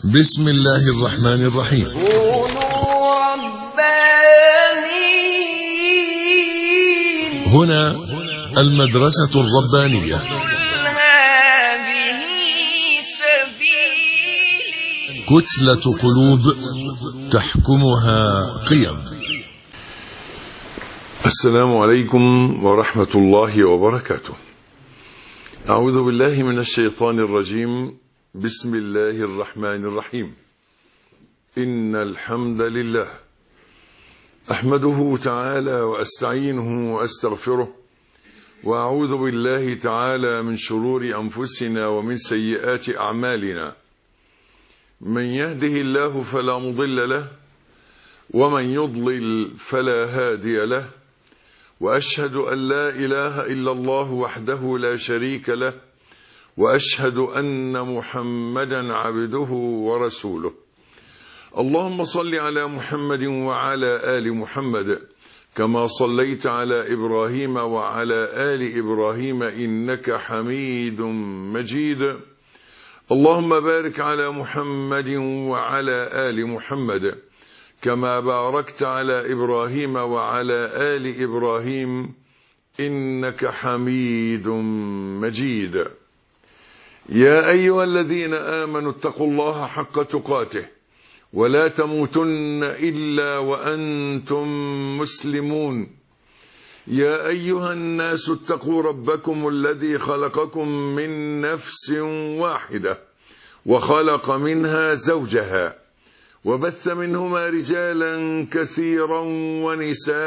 بسم الله الرحمن الرحيم. كونوا ربانيين. هنا المدرسة الربانية. هذه سبيلي. كتلة قلوب تحكمها قيم. السلام عليكم ورحمة الله وبركاته. أعوذ بالله من الشيطان الرجيم. بسم الله الرحمن الرحيم. إن الحمد لله أحمده تعالى وأستعينه وأستغفره، وأعوذ بالله تعالى من شرور أنفسنا ومن سيئات أعمالنا. من يهده الله فلا مضل له، ومن يضلل فلا هادي له، وأشهد أن لا إله إلا الله وحده لا شريك له، وأشهد أن محمدا عبده ورسوله. اللهم صل على محمد وعلى آل محمد كما صليت على إبراهيم وعلى آل إبراهيم إنك حميد مجيد. اللهم بارك على محمد وعلى آل محمد كما باركت على إبراهيم وعلى آل إبراهيم إنك حميد مجيد. يا أيها الذين آمنوا اتقوا الله حق تقاته ولا تموتن إلا وأنتم مسلمون. يا أيها الناس اتقوا ربكم الذي خلقكم من نفس واحدة وخلق منها زوجها وبث منهما رجالا كثيرا ونساء،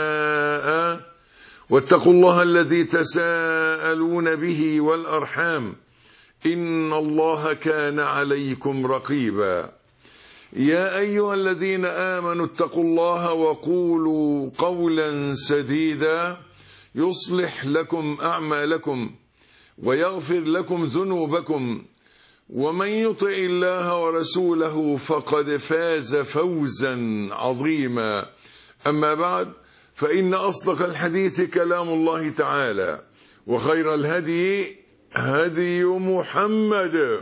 واتقوا الله الذي تساءلون به والأرحام إن الله كان عليكم رقيبا. يا أيها الذين آمنوا اتقوا الله وقولوا قولا سديدا يصلح لكم أعمالكم ويغفر لكم ذنوبكم، ومن يطع الله ورسوله فقد فاز فوزا عظيما. أما بعد، فإن أصدق الحديث كلام الله تعالى، وخير الهدي هدي محمد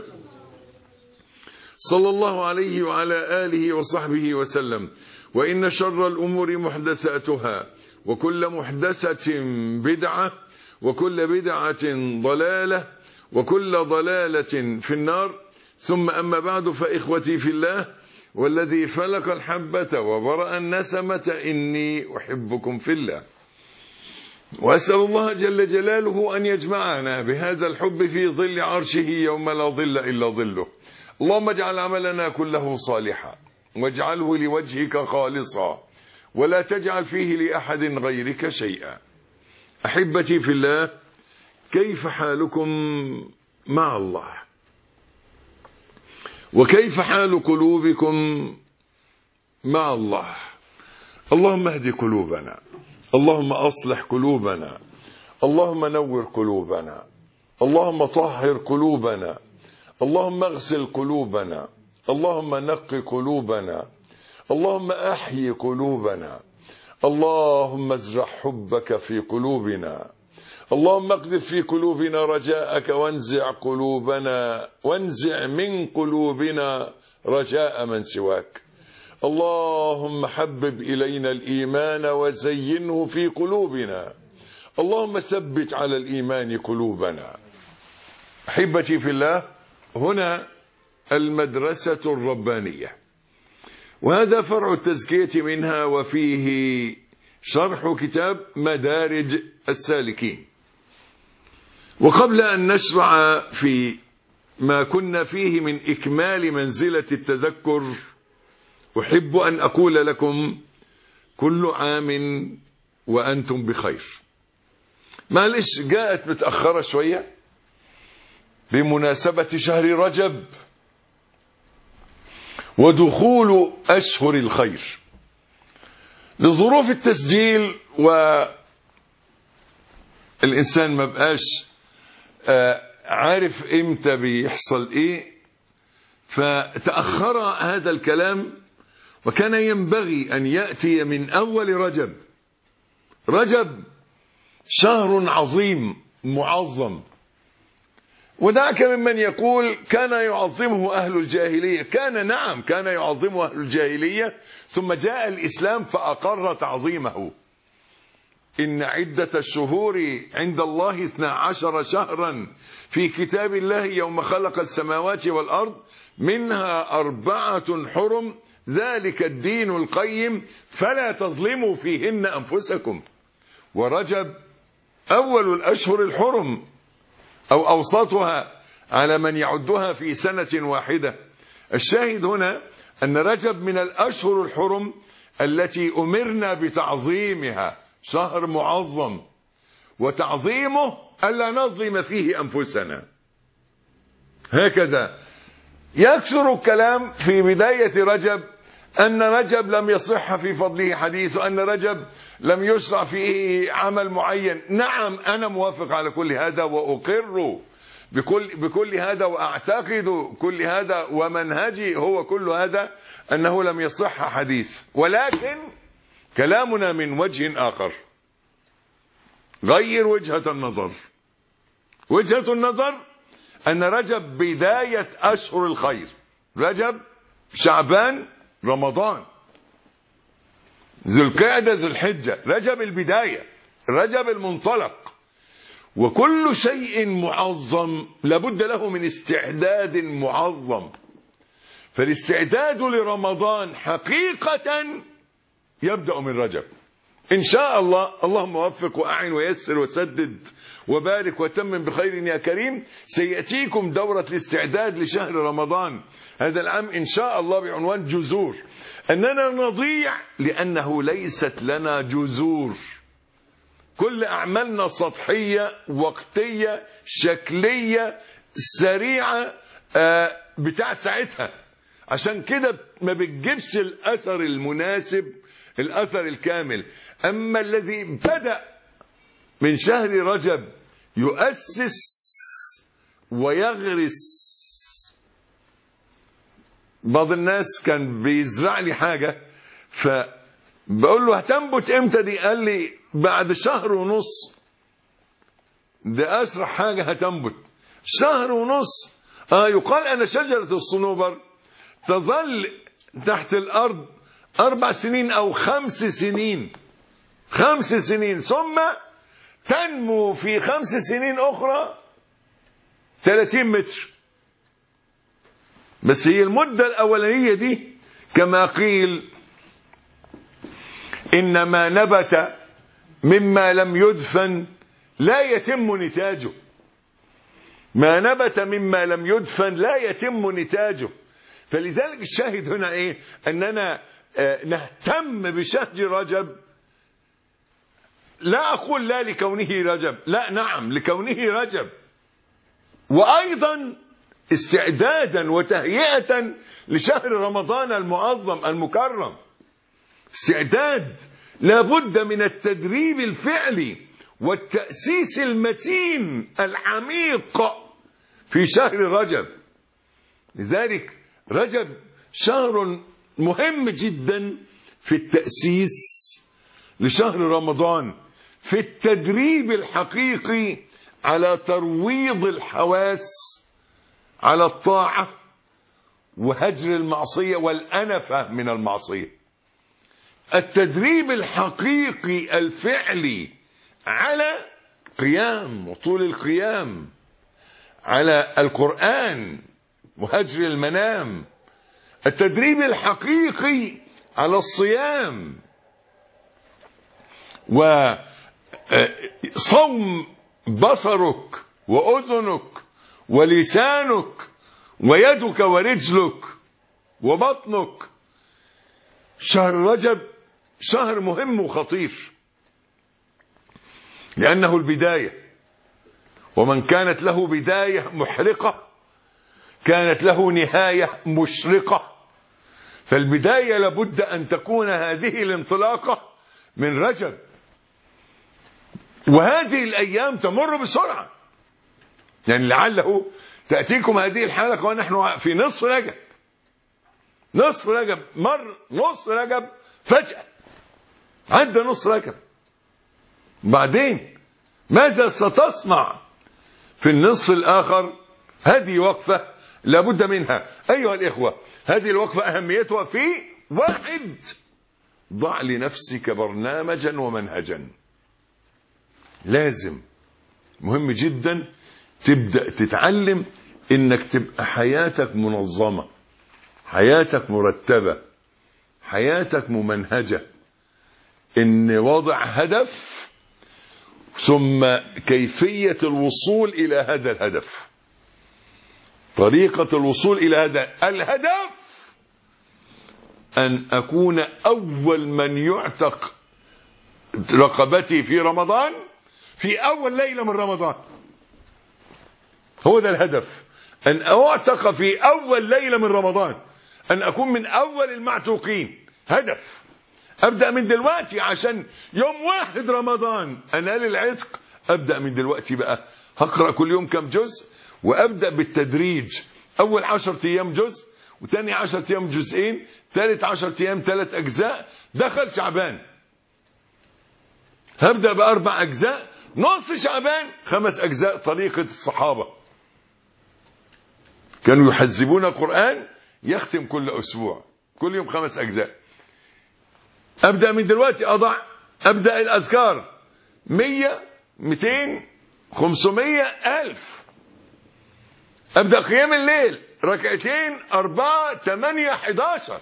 صلى الله عليه وعلى آله وصحبه وسلم. وإن شر الأمور محدثاتها، وكل محدثة بدعة، وكل بدعة ضلالة، وكل ضلالة في النار. ثم أما بعد، فإخوتي في الله والذي فلق الحبة وبرأ النسمة إني أحبكم في الله، وأسأل الله جل جلاله أن يجمعنا بهذا الحب في ظل عرشه يوم لا ظل إلا ظله. اللهم اجعل عملنا كله صالحا، واجعله لوجهك خالصا، ولا تجعل فيه لأحد غيرك شيئا. أحبتي في الله، كيف حالكم مع الله؟ وكيف حال قلوبكم مع الله؟ اللهم اهد قلوبنا، اللهم أصلح قلوبنا، اللهم نور قلوبنا، اللهم طهر قلوبنا، اللهم اغسل قلوبنا، اللهم نق قلوبنا، اللهم أحيي قلوبنا، اللهم ازرع حبك في قلوبنا، اللهم اقذف في قلوبنا رجاءك، وانزع من قلوبنا رجاء من سواك. اللهم حبب إلينا الإيمان وزينه في قلوبنا، اللهم ثبت على الإيمان قلوبنا. أحبتي في الله، هنا المدرسة الربانية، وهذا فرع التزكية منها، وفيه شرح كتاب مدارج السالكين. وقبل أن نشرع في ما كنا فيه من إكمال منزلة التذكر، أحب أن أقول لكم كل عام وأنتم بخير. معلش جاءت متأخرة شوية بمناسبة شهر رجب ودخول أشهر الخير. لظروف التسجيل والإنسان ما بقاش عارف إمتى بيحصل إيه، فتأخر هذا الكلام، وكان ينبغي أن يأتي من أول رجب. رجب شهر عظيم معظم، وذاك ممن يقول كان يعظمه أهل الجاهلية. نعم كان يعظمه أهل الجاهلية، ثم جاء الإسلام فأقر تعظيمه. إن عدة الشهور عند الله 12 شهرا في كتاب الله يوم خلق السماوات والأرض منها 4 حرم ذلك الدين القيم فلا تظلموا فيهن أنفسكم. ورجب أول الأشهر الحرم أو أوسطها على من يعدها في سنة واحدة. الشاهد هنا أن رجب من الأشهر الحرم التي أمرنا بتعظيمها، شهر معظم، وتعظيمه ألا نظلم فيه أنفسنا. هكذا يكثر الكلام في بداية رجب أن رجب لم يصح في فضله حديث، وأن رجب لم يشرع فيه عمل معين. نعم أنا موافق على كل هذا وأقر بكل هذا وأعتقد كل هذا، ومنهجي هو كل هذا أنه لم يصح حديث، ولكن كلامنا من وجه آخر. غير وجهة النظر. وجهة النظر أن رجب بداية أشهر الخير. رجب، شعبان، رمضان، ذو القعدة، ذو الحجة. رجب البداية، رجب المنطلق. وكل شيء معظم لابد له من استعداد معظم. فالاستعداد لرمضان حقيقة يبدأ من رجب إن شاء الله. اللهم وفق وأعن ويسر وسدد وبارك وتمم بخير يا كريم. سيأتيكم دورة الاستعداد لشهر رمضان هذا العام إن شاء الله بعنوان جذور. أننا نضيع لأنه ليست لنا جذور. كل أعمالنا سطحية، وقتية، شكلية، سريعة، بتاع ساعتها. عشان كده ما بتجيبش الأثر المناسب، الأثر الكامل. أما الذي بدأ من شهر رجب يؤسس ويغرس. بعض الناس كان بيزرع لي حاجة فبقول له هتنبت امتى دي؟ قال لي بعد شهر ونص. ده أسرع حاجة هتنبت شهر ونص. يقال أن شجرة الصنوبر تظل تحت الأرض 4 سنين أو 5 سنين. 5 سنين ثم تنمو في 5 سنين أخرى 30 متر. بس هي المدة الأولانية دي كما قيل إنما نبت مما لم يدفن لا يتم نتاجه. ما نبت مما لم يدفن لا يتم نتاجه. فلذلك الشاهد هنا إيه؟ أننا نهتم بشهر رجب. لا أقول لا لكونه رجب، لا، نعم لكونه رجب، وأيضا استعدادا وتهيئة لشهر رمضان المعظم المكرم. استعداد لابد من التدريب الفعلي والتأسيس المتين العميق في شهر رجب. لذلك رجب شهر مهم جدا في التأسيس لشهر رمضان، في التدريب الحقيقي على ترويض الحواس على الطاعة وهجر المعصية والأنفة من المعصية. التدريب الحقيقي الفعلي على قيام وطول القيام، على القرآن وهجر المنام. التدريب الحقيقي على الصيام وصوم بصرك وأذنك ولسانك ويدك ورجلك وبطنك. شهر رجب شهر مهم وخطير لأنه البداية، ومن كانت له بداية محرقة كانت له نهاية مشرقة. فالبداية لابد أن تكون هذه الانطلاقة من رجب. وهذه الأيام تمر بسرعة، يعني لعله تأتيكم هذه الحلقة ونحن في نصف رجب. نصف رجب مر، نصف رجب فجأة عدى نصف رجب. بعدين ماذا ستصنع في النصف الآخر هذه وقفة لابد منها أيها الإخوة. هذه الوقفة أهميتها في واحد: ضع لنفسك برنامجا ومنهجا. لازم مهم جدا تبدأ تتعلم إنك تبقى حياتك منظمة، حياتك مرتبة، حياتك ممنهجة، إن وضع هدف ثم كيفية الوصول إلى هذا الهدف، طريقة الوصول إلى هذا الهدف. أن أكون أول من يعتق رقبتي في رمضان في أول ليلة من رمضان. هو ده الهدف، أن أعتق في أول ليلة من رمضان، أن أكون من أول المعتوقين. هدف أبدأ من دلوقتي عشان يوم 1 رمضان أنال العتق. أبدأ من دلوقتي بقى، هقرأ كل يوم كم جزء، وأبدأ بالتدريج. أول 10 أيام جزء، وتاني 10 أيام جزئين، ثالث 10 أيام 3 أجزاء. دخل شعبان هبدأ ب4 أجزاء، نص شعبان 5 أجزاء. طريقة الصحابة كانوا يحزبون القرآن، يختم كل أسبوع، كل يوم 5 أجزاء. أبدأ من دلوقتي أبدأ الأذكار 100 200 500 1000. أبدأ قيام الليل 2 4 8 11.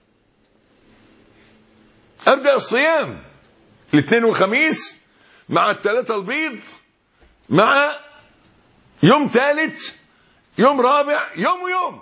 أبدأ الصيام الاثنين والخميس مع الثلاثة البيض، مع يوم ثالث، يوم رابع، يوم ويوم.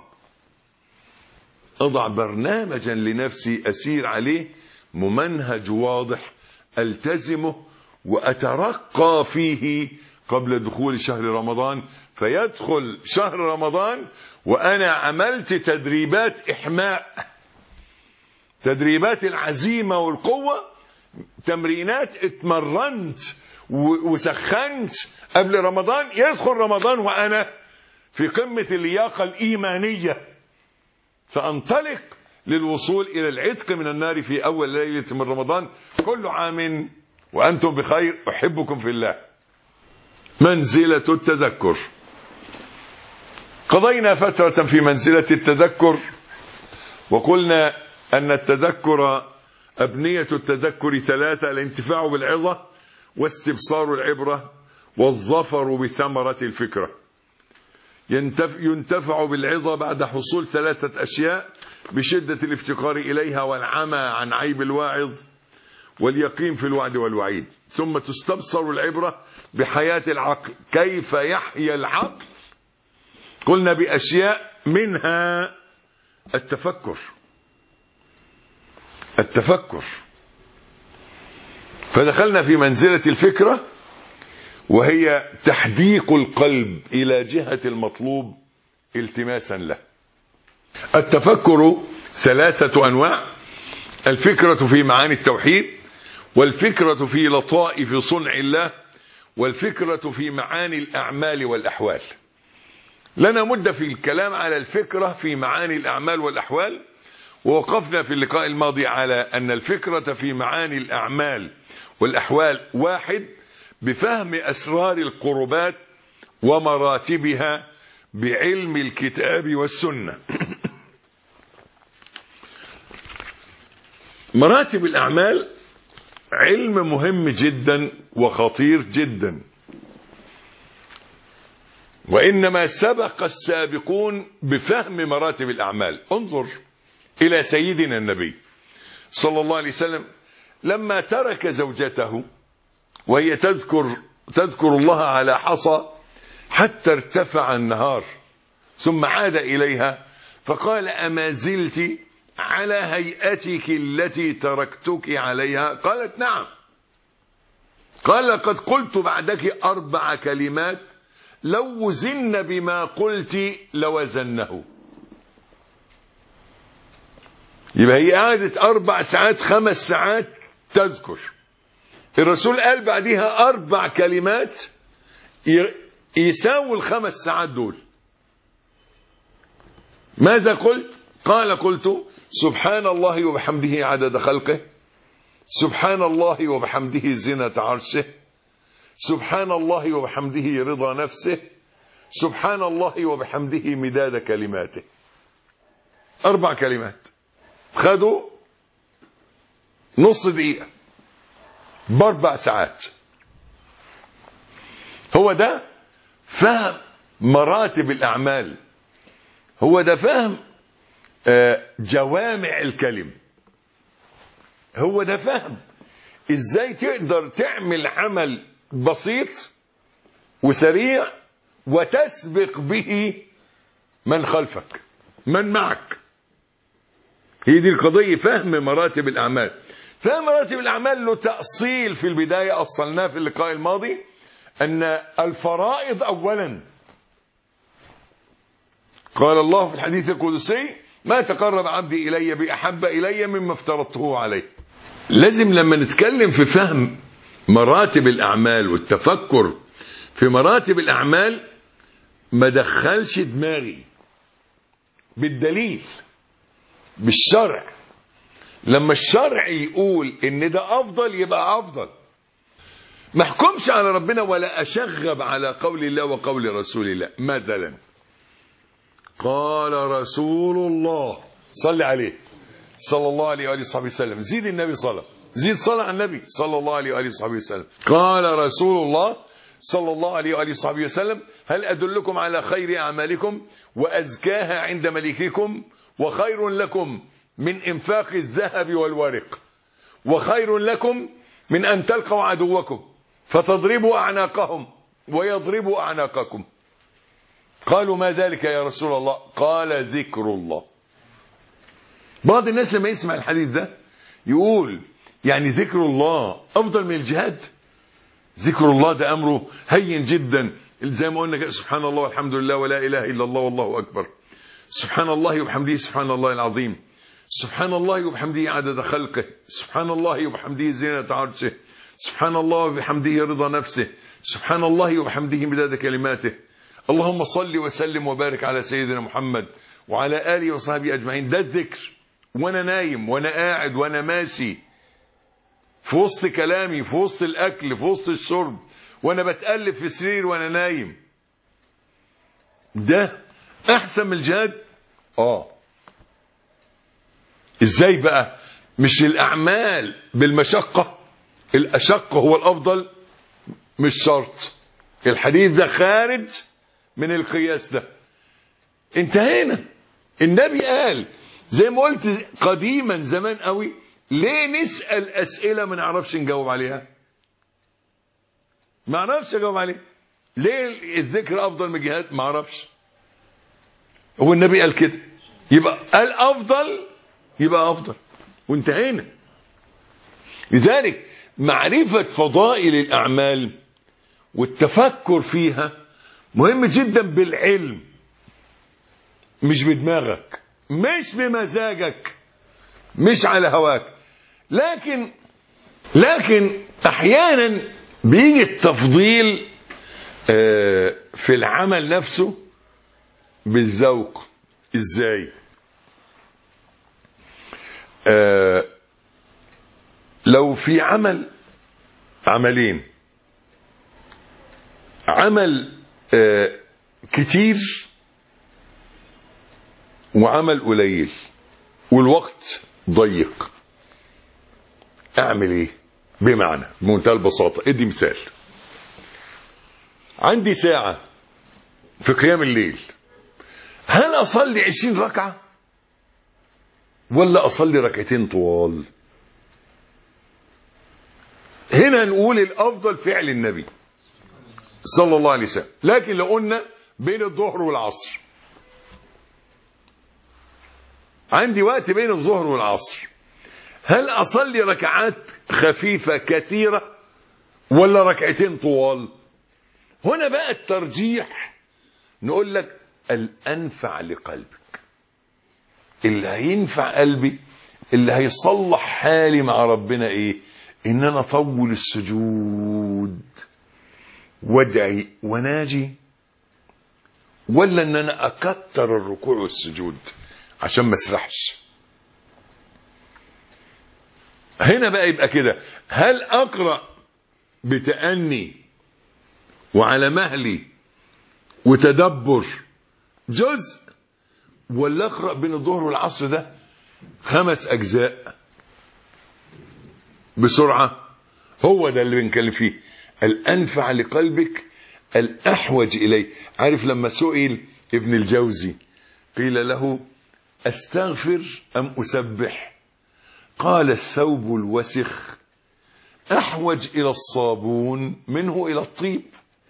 أضع برنامجا لنفسي أسير عليه، ممنهج واضح ألتزمه وأترقى فيه قبل دخول شهر رمضان. فيدخل شهر رمضان وأنا عملت تدريبات إحماء، تدريبات العزيمة والقوة، تمرينات اتمرنت وسخنت قبل رمضان. يدخل رمضان وأنا في قمة اللياقة الإيمانية، فأنطلق للوصول إلى العتق من النار في أول ليلة من رمضان. كل عام وأنتم بخير، أحبكم في الله. منزلة التذكر. قضينا فترة في منزلة التذكر، وقلنا أن التذكر، أبنية التذكر 3: الانتفاع بالعظة، واستبصار العبرة، والظفر بثمرة الفكرة. ينتفع بالعظة بعد حصول 3 أشياء: بشدة الافتقار إليها، والعمى عن عيب الواعظ، واليقين في الوعد والوعيد. ثم تستبصر العبرة بحياة العقل، كيف يحيا العقل. قلنا بأشياء منها التفكر. فدخلنا في منزلة الفكرة، وهي تحديق القلب إلى جهة المطلوب التماسا له. التفكر 3 أنواع: الفكرة في معاني التوحيد، والفكرة في لطائف صنع الله، والفكرة في معاني الأعمال والأحوال. لنا مدة في الكلام على الفكرة في معاني الأعمال والأحوال، ووقفنا في اللقاء الماضي على أن الفكرة في معاني الأعمال والأحوال: 1. بفهم أسرار القربات ومراتبها بعلم الكتاب والسنة. مراتب الأعمال علم مهم جدا وخطير جدا، وإنما سبق السابقون بفهم مراتب الأعمال. انظر إلى سيدنا النبي صلى الله عليه وسلم لما ترك زوجته وهي تذكر الله على حصى حتى ارتفع النهار، ثم عاد إليها فقال: أما زلت على هيئتك التي تركتك عليها؟ قالت: نعم. قال: لقد قلت بعدك 4 كلمات لو وزن بما قلت لوزنه. يبقى هي قعدت 4 ساعات 5 ساعات تذكر. الرسول قال بعدها 4 كلمات يساوي ال5 ساعات دول. ماذا قلت؟ قال: قلت سبحان الله وبحمده عدد خلقه، سبحان الله وبحمده زنة عرشه، سبحان الله وبحمده رضا نفسه، سبحان الله وبحمده مداد كلماته. 4 كلمات خدوا نص دقيقة ب4 ساعات. هو ده فهم مراتب الأعمال، هو ده فهم جوامع الكلم، هو ده فهم ازاي تقدر تعمل عمل بسيط وسريع وتسبق به من خلفك من معك. هي دي القضية، فهم مراتب الأعمال. فهم مراتب الأعمال له تأصيل في البداية أصلناه في اللقاء الماضي، أن الفرائض أولا. قال الله في الحديث القدسي: ما تقرب عبدي إلي بأحب إلي مما افترضته عليه. لازم لما نتكلم في فهم مراتب الأعمال والتفكر في مراتب الأعمال ما دخلش دماغي بالدليل بالشرع. لما الشرع يقول إن ده أفضل يبقى أفضل. ما احكمش على ربنا ولا أشغب على قول الله وقول رسول الله. مثلا قال رسول الله صلى عليه صلى الله عليه وآله وصحبه وسلم، زيد النبي صلى، زيد صلى على النبي صلى الله عليه وآله وصحبه وسلم. قال رسول الله صلى الله عليه وآله وصحبه وسلم: هل أدلكم على خير أعمالكم وأزكاها عند مليككم وخير لكم من إنفاق الذهب والورق وخير لكم من أن تلقوا عدوكم فتضربوا أعناقهم ويضربوا أعناقكم؟ قالوا: ما ذلك يا رسول الله؟ قال: ذكر الله. بعض الناس لما يسمع الحديث ده يقول: يعني ذكر الله أفضل من الجهاد؟ ذكر الله ده أمره هين جدا، زي ما قلنا سبحان الله والحمد لله ولا إله إلا الله والله أكبر، سبحان الله وبحمده سبحان الله العظيم، سبحان الله وبحمده عدد خلقه، سبحان الله وبحمده زينة عرشه، سبحان الله وبحمده رضا نفسه، سبحان الله وبحمده مداد كلماته. اللهم صل وسلم وبارك على سيدنا محمد وعلى آله وصحبه أجمعين. ده الذكر وأنا نايم وأنا قاعد وأنا ماشي، في وسط كلامي، في وسط الأكل، في وسط الشرب، وأنا بتقلب في السرير وأنا نايم. ده أحسن من الجهاد؟ إزاي بقى؟ مش الأعمال بالمشقة، الأشق هو الأفضل؟ مش شرط. الحديث ده خارج من القياس ده. انتهينا. النبي قال زي ما قلت قديما زمان قوي: ليه نسأل أسئلة ما نعرفش نجاوب عليها؟ ما نعرفش نجاوب عليها. ليه الذكر أفضل من الجهاد؟ ما اعرفش. هو النبي قال كده، يبقى قال أفضل يبقى أفضل، وانتهينا. لذلك معرفة فضائل الأعمال والتفكر فيها مهم جدا بالعلم، مش بدماغك، مش بمزاجك، مش على هواك. لكن احيانا بيجي التفضيل في العمل نفسه بالذوق. ازاي؟ لو في عملين، عمل كتير وعمل قليل والوقت ضيق، اعمل ايه؟ بمعنى بمنتهى البساطة، ادي مثال. عندي ساعة في قيام الليل، هل اصلي 20 ركعة ولا اصلي ركعتين طوال؟ هنا نقول الافضل فعل النبي صلى الله عليه وسلم. لكن لو قلنا بين الظهر والعصر، عندي وقت بين الظهر والعصر، هل أصلي ركعات خفيفة كثيرة ولا ركعتين طوال؟ هنا بقى الترجيح، نقول لك الأنفع لقلبك، اللي هينفع قلبي، اللي هيصلح حالي مع ربنا ايه؟ ان انا اطول السجود وادعي وناجي، ولا ان انا اكتر الركوع والسجود عشان ما اسرحش؟ هنا بقى يبقى كده، هل اقرأ بتأني وعلى مهلي وتدبر جزء، ولا اقرأ بين الظهر والعصر ده 5 أجزاء بسرعة؟ هو ده اللي بنتكلم فيه، الأنفع لقلبك الأحوج إليه. عارف لما سئل ابن الجوزي قيل له أستغفر أم أسبح؟ قال الثوب الوسخ أحوج إلى الصابون منه إلى الطيب.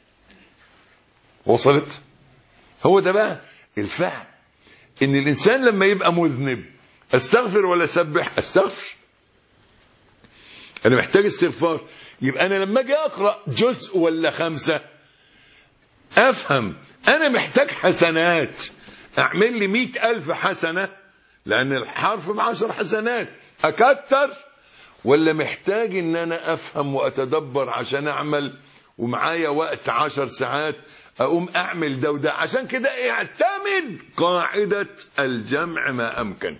وصلت؟ هو ده بقى الفعل، إن الإنسان لما يبقى مذنب أستغفر ولا أسبح؟ أستغفر، أنا محتاج استغفار. يبقى أنا لما أجي أقرأ جزء ولا 5 أفهم أنا محتاج حسنات، أعمل لي 100,000 حسنة لأن الحرف ب10 حسنات، أكتر ولا محتاج إن أنا أفهم وأتدبر عشان أعمل، ومعايا وقت 10 ساعات أقوم أعمل ده وده. عشان كده اعتمد قاعدة الجمع ما أمكن،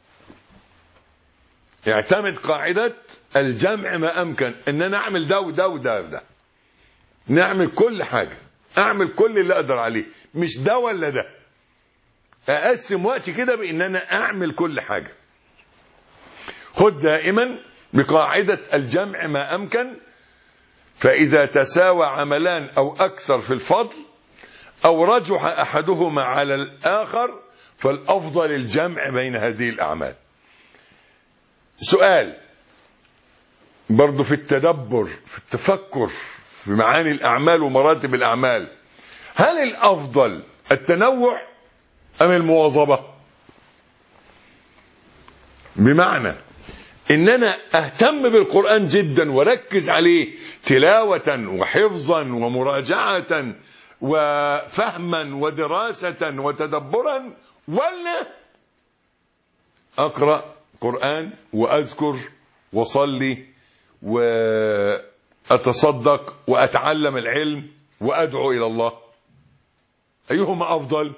اعتمد قاعدة الجمع ما أمكن، إن أنا أعمل ده وده وده وده، نعمل كل حاجة، أعمل كل اللي أقدر عليه، مش ده ولا ده. أقسم وقتي كده بإن أنا أعمل كل حاجة. خد دائما بقاعدة الجمع ما أمكن، فإذا تساوى عملان أو أكثر في الفضل أو رجح أحدهما على الآخر فالأفضل الجمع بين هذه الأعمال. سؤال برضو في التدبر، في التفكر في معاني الأعمال ومراتب الأعمال، هل الأفضل التنوع أم المواظبة؟ بمعنى إن أنا أهتم بالقرآن جدا وركز عليه تلاوة وحفظا ومراجعة وفهما ودراسة وتدبرا، ولا أقرأ قرآن وأذكر وصلي وأتصدق وأتعلم العلم وأدعو إلى الله؟ أيهما أفضل،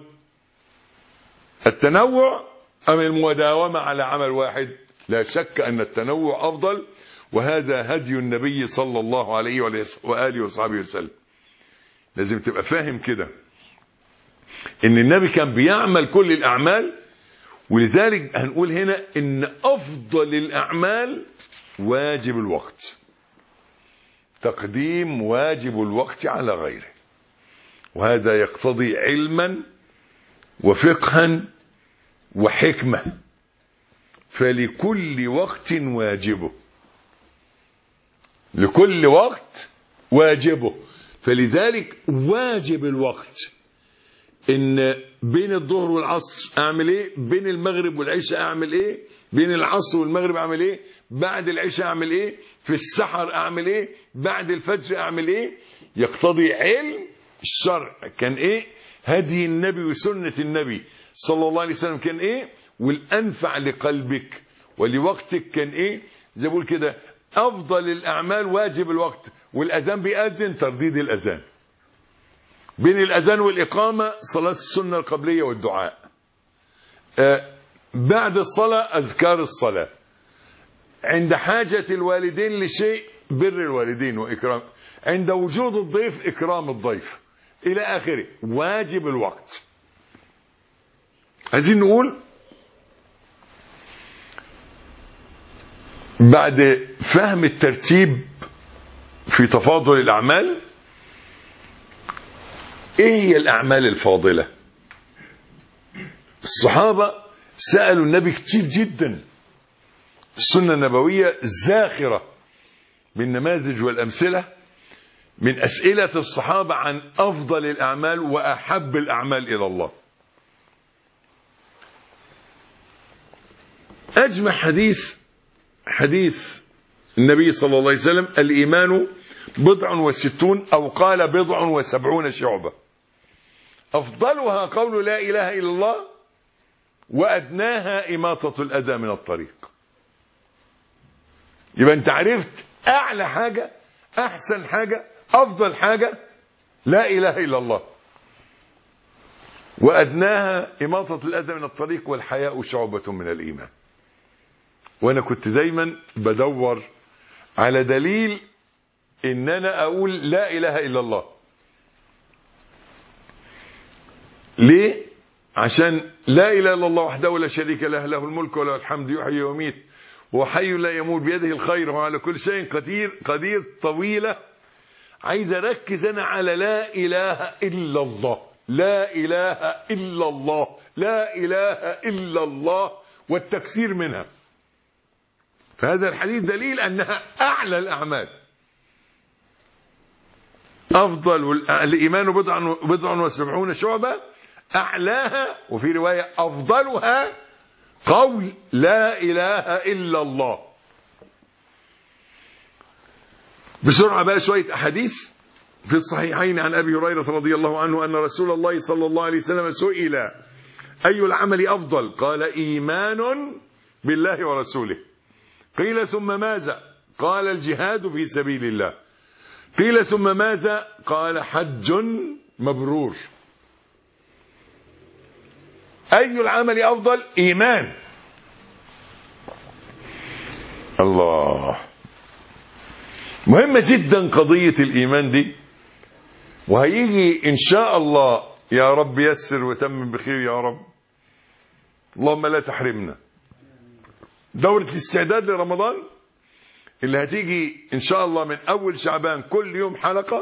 التنوع أم المداومة على عمل واحد؟ لا شك أن التنوع أفضل، وهذا هدي النبي صلى الله عليه وآله وصحبه وسلم. لازم تبقى فاهم كده إن النبي كان بيعمل كل الأعمال، ولذلك هنقول هنا إن أفضل الأعمال واجب الوقت، تقديم واجب الوقت على غيره، وهذا يقتضي علما وفقها وحكمة. فلكل وقت واجبه، لكل وقت واجبه. فلذلك واجب الوقت إن بين الظهر والعصر أعمل إيه، بين المغرب والعشاء أعمل إيه، بين العصر والمغرب أعمل إيه، بعد العشاء أعمل إيه، في السحر أعمل إيه، بعد الفجر أعمل إيه. يقتضي علم الشرع كان إيه، هدي النبي وسنة النبي صلى الله عليه وسلم كان إيه، والأنفع لقلبك ولوقتك كان إيه. زي بقول كده أفضل الأعمال واجب الوقت، والأذان بيأذن ترديد الأذان، بين الأذان والإقامة صلاة السنة القبلية والدعاء، بعد الصلاة أذكار الصلاة، عند حاجة الوالدين لشيء بر الوالدين وإكرام، عند وجود الضيف إكرام الضيف إلى آخره. واجب الوقت. عايزين نقول بعد فهم الترتيب في تفاضل الأعمال، إيه هي الأعمال الفاضلة؟ الصحابة سألوا النبي كتير جدا، السنة النبوية زاخرة بالنماذج والأمثلة من أسئلة الصحابة عن أفضل الأعمال وأحب الأعمال إلى الله. أجمع حديث النبي صلى الله عليه وسلم: الإيمان 60 أو قال 70 شعبة، أفضلها قول لا إله إلا الله، وأدناها إماطة الأذى من الطريق. يبقى أنت عرفت أعلى حاجة، أحسن حاجة، أفضل حاجة لا إله إلا الله، وأدناها إماطة الأذى من الطريق، والحياء شعبة من الإيمان. وأنا كنت دايما بدور على دليل إن أنا أقول لا إله إلا الله. ليه؟ عشان لا إله إلا الله وحده لا شريك له، له الملك وله الحمد، يحيي ويميت وحي لا يموت، بيده الخير وعلى كل شيء قدير طويلة. عايز أركز أنا على لا إله إلا الله، لا إله إلا الله، لا إله إلا الله، والتكثير منها. فهذا الحديث دليل أنها أعلى الأعمال، أفضل. الإيمان بضع وسبعون شعبة، أعلاها وفي رواية أفضلها قول لا إله إلا الله. بسرعة بقى شوية أحاديث في الصحيحين عن أبي هريرة رضي الله عنه أن رسول الله صلى الله عليه وسلم سئل أي العمل أفضل؟ قال إيمان بالله ورسوله. قيل ثم ماذا؟ قال الجهاد في سبيل الله. قيل ثم ماذا؟ قال حج مبرور. أي العمل أفضل؟ إيمان. الله، مهمة جدا قضية الإيمان دي، وهيجي إن شاء الله يا رب يسر وتمم بخير يا رب، اللهم لا تحرمنا. دورة الاستعداد لرمضان اللي هتيجي إن شاء الله من أول شعبان، كل يوم حلقة،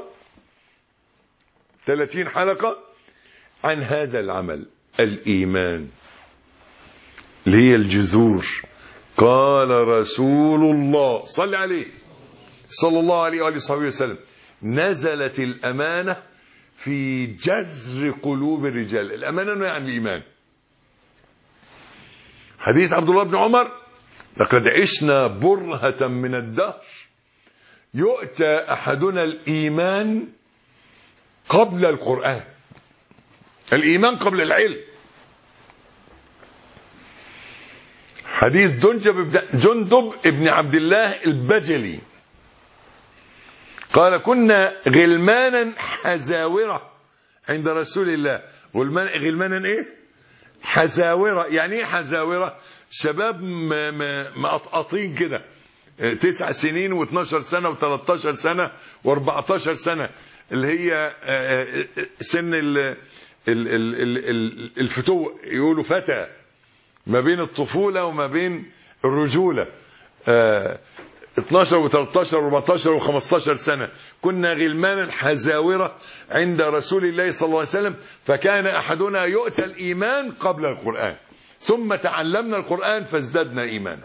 30 حلقة عن هذا العمل، الإيمان اللي هي الجذور. قال رسول الله صلى عليه صلى الله عليه وآله وصحبه وسلم: نزلت الأمانة في جذر قلوب الرجال. الأمانة يعني الإيمان. حديث عبد الله بن عمر: لقد عشنا برهة من الدهر يؤتى أحدنا الإيمان قبل القرآن. الإيمان قبل العلم. حديث جندب ابن عبد الله البجلي قال: كنا غلمانا حزاورة عند رسول الله. غلمانا ايه؟ حزاورة. يعني ايه حزاورة؟ شباب مقطقطين كده، 9 سنين و12 سنة و13 سنة و14 سنة، اللي هي سن الفتوة، يقولوا فتى، ما بين الطفولة وما بين الرجولة، 12 و13 و14 و15 سنة. كنا غلمانا حزاورة عند رسول الله صلى الله عليه وسلم، فكان أحدنا يؤتى الإيمان قبل القرآن، ثم تعلمنا القرآن فازددنا إيمانا.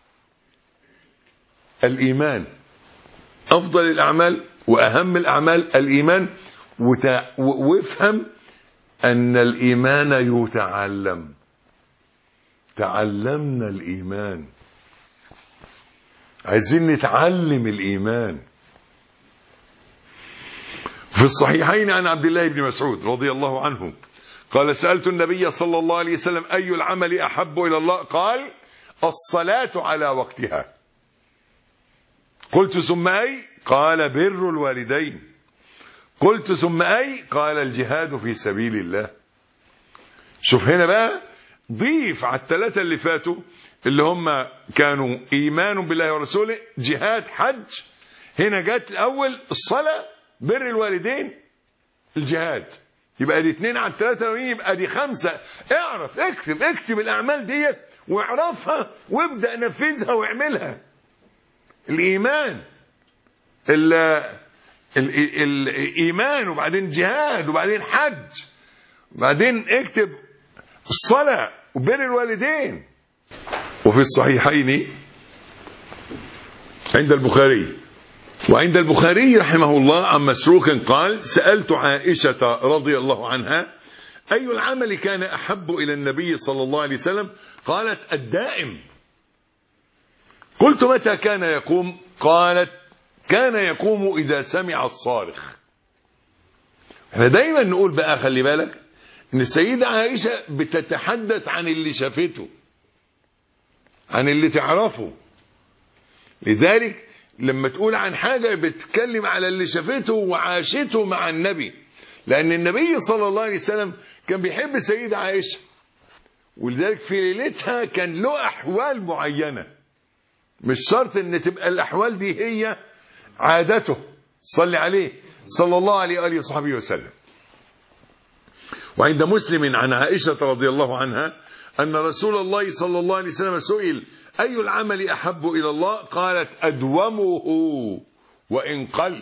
الإيمان أفضل الأعمال وأهم الأعمال الإيمان. وافهم أن الإيمان يتعلم. تعلمنا الإيمان، عايزين نتعلم الإيمان. في الصحيحين عن عبد الله بن مسعود رضي الله عنه قال: سألت النبي صلى الله عليه وسلم: أي العمل أحب إلى الله؟ قال: الصلاة على وقتها. قلت: ثم أي؟ قال: بر الوالدين. قلت: ثم أي؟ قال: الجهاد في سبيل الله. شوف هنا بقى، ضيف على الثلاثة اللي فاتوا اللي هم كانوا إيمان بالله ورسوله، جهاد، حج. هنا جات الأول الصلاة، بر الوالدين، الجهاد. يبقى دي 2 على 3، يبقى دي 5. اعرف، اكتب الأعمال ديت واعرفها وابدأ نفذها واعملها. الإيمان، الإيمان، وبعدين جهاد، وبعدين حج، وبعدين اكتب الصلاة وبر الوالدين. وفي الصحيحين عند البخاري وعند البخاري رحمه الله عن مسروق قال: سألت عائشة رضي الله عنها: أي العمل كان أحب إلى النبي صلى الله عليه وسلم؟ قالت: الدائم. قلت: متى كان يقوم؟ قالت: كان يقوم إذا سمع الصارخ. احنا دايما نقول بقى، خلي بالك ان السيدة عائشة بتتحدث عن اللي شافته، عن اللي تعرفه. لذلك لما تقول عن حاجة بتتكلم على اللي شافته وعاشته مع النبي، لأن النبي صلى الله عليه وسلم كان بيحب السيدة عائشة، ولذلك في ليلتها كان له أحوال معينة، مش شرط ان تبقى الأحوال دي هي عادته. صلي عليه صلى الله عليه وآله وصحبه وسلم. وعند مسلم عن عائشة رضي الله عنها أن رسول الله صلى الله عليه وسلم سئل أي العمل أحب إلى الله؟ قالت أدومه وإن قل.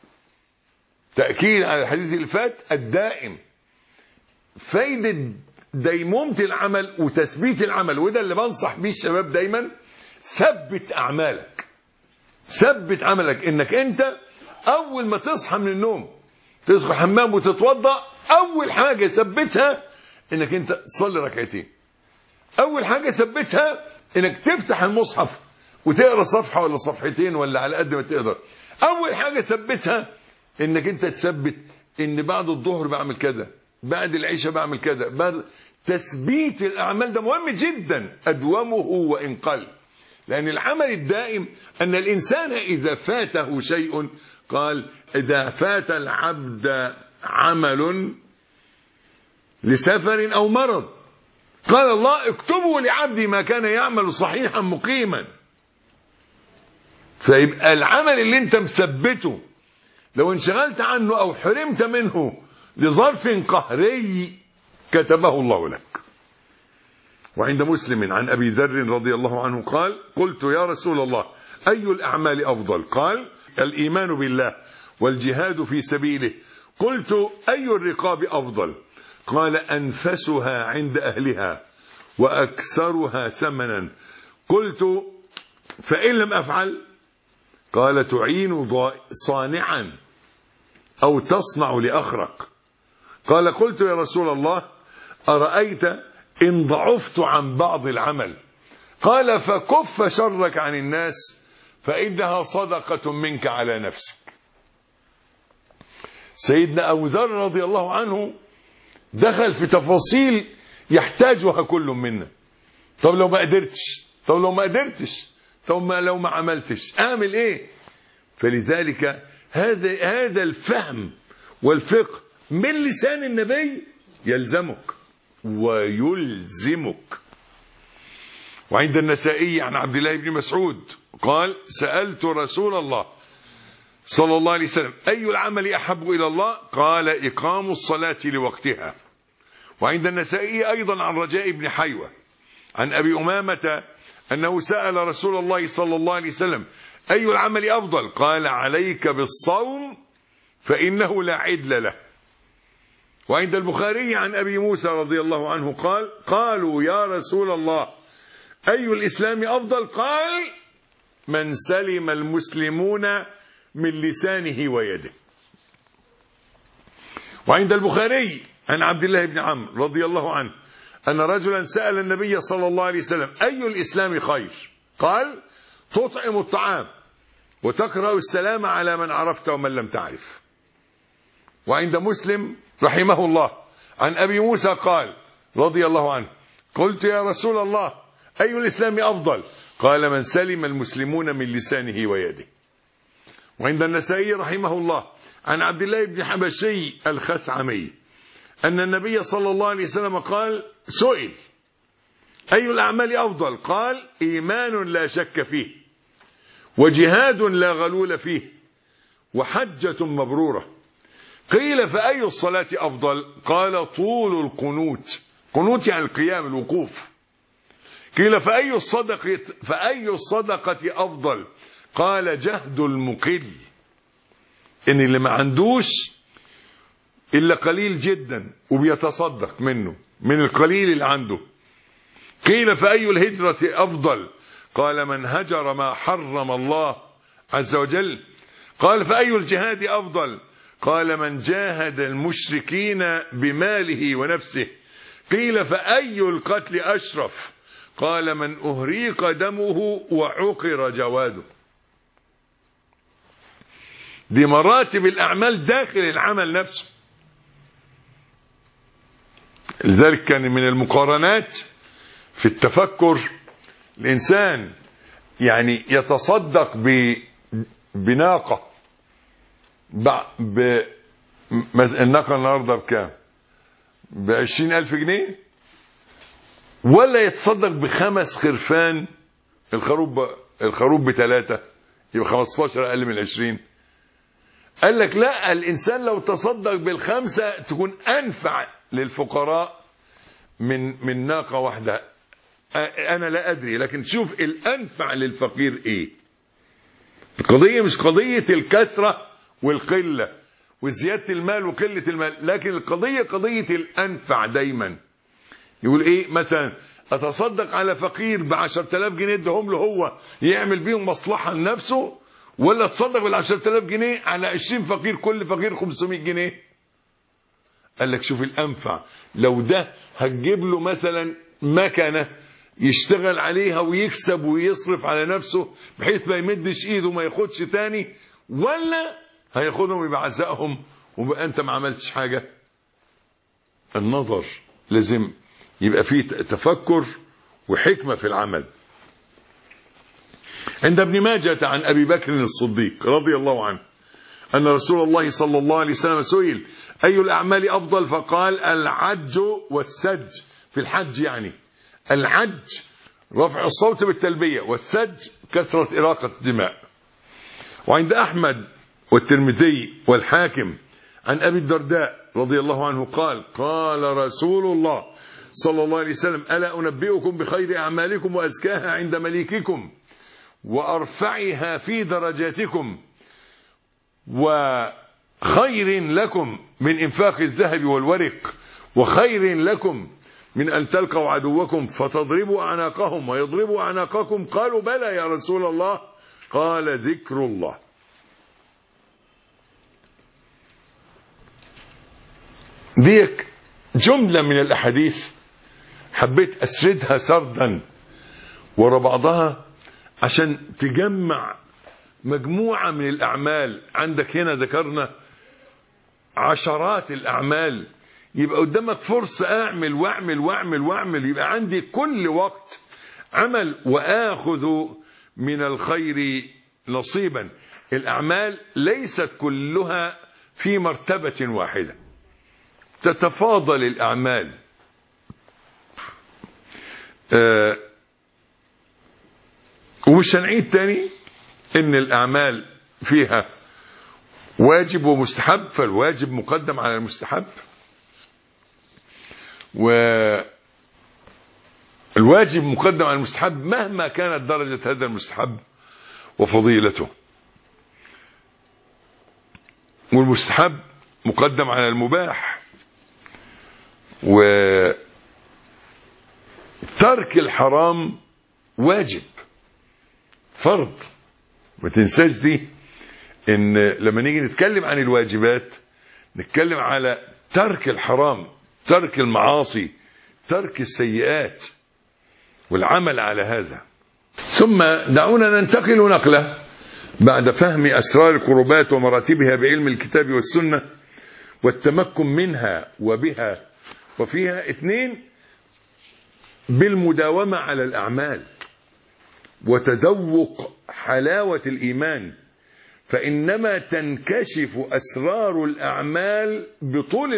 تأكيد على الحديث اللي فات الدائم. فايدة ديمومة العمل وتثبيت العمل، وده اللي بنصح بيه الشباب دايما. ثبت أعمالك، ثبت عملك. إنك أنت أول ما تصحى من النوم تدخل حمام وتتوضأ، أول حاجة ثبتها إنك أنت تصلي ركعتين. أول حاجة ثبتها إنك تفتح المصحف وتقرأ صفحة ولا صفحتين ولا على قد ما تقدر. أول حاجة ثبتها إنك أنت تثبت إن بعد الظهر بعمل كذا، بعد العشاء بعمل كذا. بعد تثبيت الأعمال ده مهم جدا. أدومه وإن قل. لأن العمل الدائم أن الإنسان إذا فاته شيء، قال إذا فات العبد عمل لسفر أو مرض قال الله اكتبوا لعبدي ما كان يعمل صحيحا مقيما. فيبقى العمل اللي انت مثبته لو انشغلت عنه أو حرمت منه لظرف قهري كتبه الله لك. وعند مسلم عن أبي ذر رضي الله عنه قال قلت يا رسول الله أي الأعمال أفضل؟ قال الإيمان بالله والجهاد في سبيله. قلت أي الرقاب أفضل؟ قال أنفسها عند أهلها وأكثرها ثمنا. قلت فإن لم أفعل؟ قال تعين صانعا أو تصنع لأخرق. قال قلت يا رسول الله أرأيت إن ضعفت عن بعض العمل؟ قال فكف شرك عن الناس فإنها صدقة منك على نفسك. سيدنا أبو ذر رضي الله عنه دخل في تفاصيل يحتاجها كل منا. طب لو ما قدرتش، طب لو ما قدرتش، طب لو ما عملتش أعمل إيه؟ فلذلك هذا الفهم والفقه من لسان النبي يلزمك ويلزمك. وعند النسائي عن عبد الله بن مسعود قال سألت رسول الله صلى الله عليه وسلم أي العمل أحب إلى الله؟ قال إقام الصلاة لوقتها. وعند النسائي أيضا عن رجاء بن حيوة عن أبي أمامة أنه سأل رسول الله صلى الله عليه وسلم أي العمل أفضل؟ قال عليك بالصوم فإنه لا عدل له. وعند البخاري عن أبي موسى رضي الله عنه قال قالوا يا رسول الله أي الإسلام أفضل؟ قال من سلم المسلمون من لسانه ويده. وعند البخاري عن عبد الله بن عمرو رضي الله عنه أن رجلا سأل النبي صلى الله عليه وسلم أي الإسلام خير؟ قال تطعم الطعام وتقرأ السلام على من عرفت ومن لم تعرف. وعند مسلم رحمه الله عن أبي موسى قال رضي الله عنه قلت يا رسول الله أي الإسلام أفضل؟ قال من سلم المسلمون من لسانه ويده. وعند النسائي رحمه الله عن عبد الله بن حبشي الخثعمي أن النبي صلى الله عليه وسلم قال سئل أي الأعمال أفضل؟ قال إيمان لا شك فيه وجهاد لا غلول فيه وحجة مبرورة. قيل فأي الصلاة أفضل؟ قال طول القنوت، قنوت يعني القيام الوقوف. قيل فأي الصدقة أفضل؟ قال جهد المقل، إن اللي ما عندوش إلا قليل جدا وبيتصدق منه من القليل اللي عنده. قيل فأي الهجرة أفضل؟ قال من هجر ما حرم الله عز وجل. قال فأي الجهاد أفضل؟ قال من جاهد المشركين بماله ونفسه. قيل فأي القتل أشرف؟ قال من أهريق دمه وعقر جواده. دي مراتب الأعمال داخل العمل نفسه. لذلك كان من المقارنات في التفكر الإنسان يعني يتصدق بناقة الناقة النهاردة بكام؟ ب20,000 جنيه، ولا يتصدق ب5 خرفان الخروف ب3 يبقى 15 أقل من 20. قال لك لا، الإنسان لو تصدق ب5 تكون أنفع للفقراء من ناقة واحدة؟ أنا لا أدري، لكن شوف الأنفع للفقير إيه. القضية مش قضية الكثرة والقلة وزيادة المال وقلة المال، لكن القضية قضية الأنفع دايما. يقول إيه مثلا؟ أتصدق على فقير ب10,000 جنيه ادهم له هو يعمل بيهم مصلحة لنفسه، ولا تصدق بال10,000 جنيه على 20 فقير كل فقير 500 جنيه؟ قال لك شوف الأنفع. لو ده هتجيب له مثلا مكنة يشتغل عليها ويكسب ويصرف على نفسه بحيث ما يمدش ايده وما ياخدش تاني، ولا هياخدهم ويبعزقهم وبقى انت ما عملتش حاجة؟ النظر لازم يبقى فيه تفكر وحكمة في العمل. عند ابن ماجة عن أبي بكر الصديق رضي الله عنه أن رسول الله صلى الله عليه وسلم سئل أي الأعمال أفضل؟ فقال العج والسج. في الحج يعني العج رفع الصوت بالتلبية، والسج كثرة إراقة الدماء. وعند أحمد والترمذي والحاكم عن أبي الدرداء رضي الله عنه قال قال رسول الله صلى الله عليه وسلم ألا أنبئكم بخير أعمالكم وأزكاها عند مليككم وأرفعها في درجاتكم وخير لكم من إنفاق الذهب والورق وخير لكم من أن تلقوا عدوكم فتضربوا أعناقهم ويضربوا أعناقكم؟ قالوا بلى يا رسول الله. قال ذكر الله. ديك جملة من الأحاديث حبيت أسردها سردا ورا بعضها عشان تجمع مجموعة من الأعمال. عندك هنا ذكرنا عشرات الأعمال، يبقى قدامك فرصة أعمل وأعمل وأعمل وأعمل، يبقى عندي كل وقت عمل وآخذ من الخير نصيبا. الأعمال ليست كلها في مرتبة واحدة، تتفاضل الأعمال. ومش هنعيد تاني إن الأعمال فيها واجب ومستحب، فالواجب مقدم على المستحب، والواجب مقدم على المستحب مهما كانت درجة هذا المستحب وفضيلته، والمستحب مقدم على المباح، وترك الحرام واجب فرض. ما تنساش دي، ان لما نيجي نتكلم عن الواجبات نتكلم على ترك الحرام، ترك المعاصي، ترك السيئات، والعمل على هذا. ثم دعونا ننتقل نقلة بعد فهم أسرار القربات ومراتبها بعلم الكتاب والسنة والتمكن منها وبها وفيها. 2 بالمداومة على الأعمال وتذوق حلاوة الإيمان، فإنما تنكشف أسرار الأعمال بطول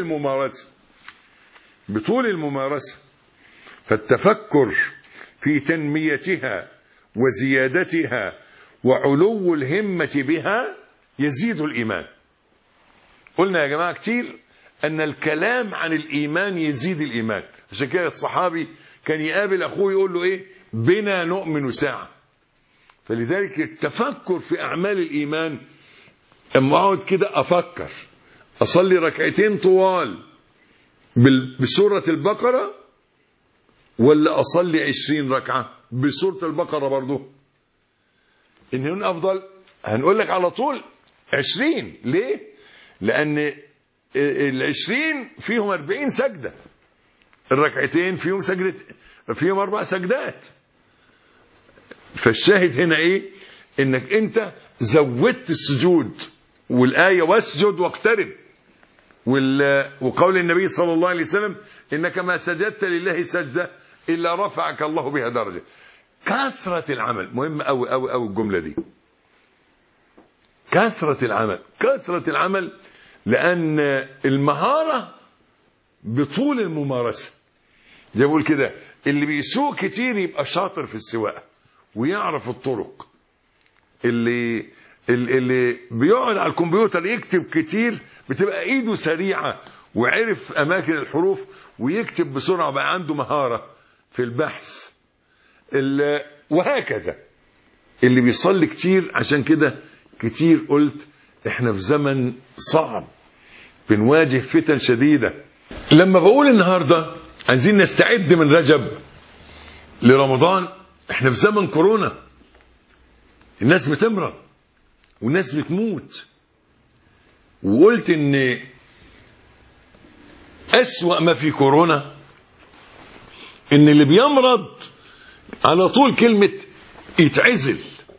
الممارسة. فالتفكر في تنميتها وزيادتها وعلو الهمة بها يزيد الإيمان. قلنا يا جماعة كتير أن الكلام عن الإيمان يزيد الإيمان. عشان كده الصحابي كان يقابل أخوه يقول له إيه؟ بنا نؤمن ساعة. فلذلك التفكر في أعمال الإيمان، أما أقعد كده أفكر أصلي ركعتين طوال بسورة البقرة ولا أصلي 20 ركعة بسورة البقرة برضو، إن هنا أفضل. هنقول لك على طول 20. ليه؟ لأن 20 فيهم 40 سجدة، الركعتين فيهم 4 سجدات. فالشاهد هنا إيه؟ إنك أنت زودت السجود، والآية واسجد واقترب، وقول النبي صلى الله عليه وسلم إنك ما سجدت لله سجدة إلا رفعك الله بها درجة. كثرة العمل مهم أوي أوي أوي الجملة دي، كثرة العمل، لأن المهارة بطول الممارسة. زي بقول كده، اللي بيسوق كتير يبقى شاطر في السواقة ويعرف الطرق. اللي بيقعد على الكمبيوتر يكتب كتير بتبقى ايده سريعة وعرف أماكن الحروف ويكتب بسرعة، بقى عنده مهارة في البحث. وهكذا اللي بيصلي كتير. عشان كده كتير قلت احنا في زمن صعب، بنواجه فتن شديدة. لما بقول النهاردة عايزين نستعد من رجب لرمضان، احنا في زمن كورونا، الناس بتمرض والناس بتموت. وقلت ان أسوأ ما في كورونا ان اللي بيمرض على طول كلمة يتعزل.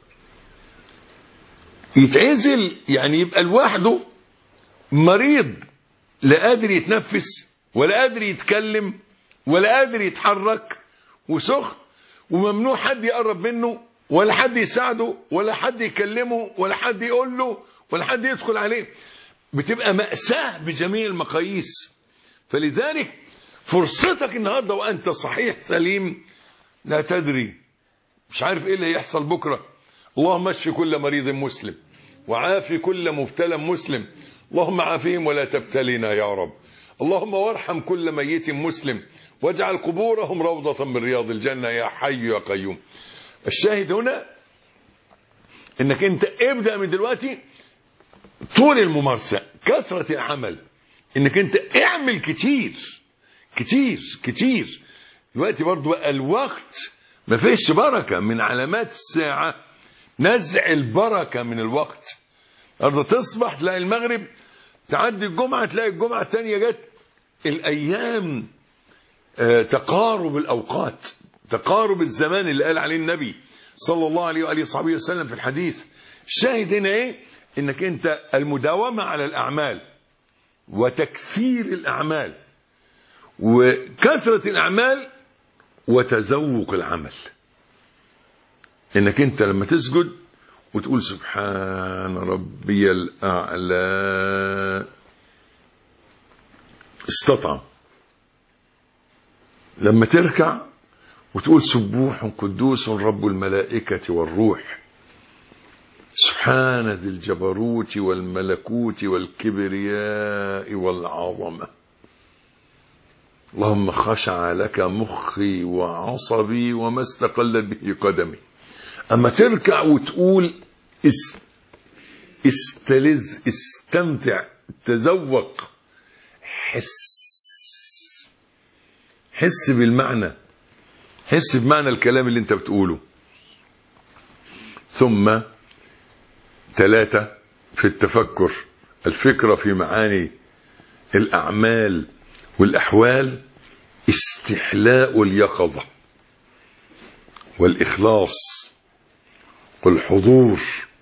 يتعزل يعني يبقى لوحده مريض، لا قادر يتنفس ولا قادر يتكلم ولا قادر يتحرك وسخن، وممنوع حد يقرب منه ولا حد يساعده ولا حد يكلمه ولا حد يقول له ولا حد يدخل عليه. بتبقى مأساة بجميع المقاييس. فلذلك فرصتك النهاردة وأنت صحيح سليم، لا تدري، مش عارف إيه اللي هيحصل بكرة. اللهم اشف كل مريض مسلم وعافي كل مبتلى مسلم، اللهم عافيهم ولا تبتلينا يا رب. اللهم وارحم كل ميت مسلم واجعل قبورهم روضة من رياض الجنة يا حي يا قيوم. الشاهد هنا انك انت ابدأ من دلوقتي طول الممارسة، كثرة العمل، انك انت اعمل كتير كتير كتير. دلوقتي برضو بقى الوقت ما فيش بركة، من علامات الساعة نزع البركة من الوقت. النهارده تصبح تلاقي المغرب، تعدي الجمعة تلاقي الجمعة الثانية جت. الأيام تقارب الأوقات، تقارب الزمان اللي قال عليه النبي صلى الله عليه وآله وصحبه وسلم في الحديث. الشاهد هنا ايه؟ انك انت المداومة على الأعمال وتكثير الأعمال وكثرة الأعمال وتذوق العمل. انك انت لما تسجد وتقول سبحان ربي الأعلى استطعم، لما تركع وتقول سبوح قدوس رب الملائكة والروح، سبحان ذي الجبروت والملكوت والكبرياء والعظمة، اللهم خشع لك مخي وعصبي وما استقلت به قدمي. أما تركع وتقول استلذ، استمتع، تذوق، حس بالمعنى، حس بمعنى الكلام اللي انت بتقوله. ثم 3 في التفكر، الفكرة في معاني الأعمال والأحوال، استحلاء اليقظة والإخلاص والحضور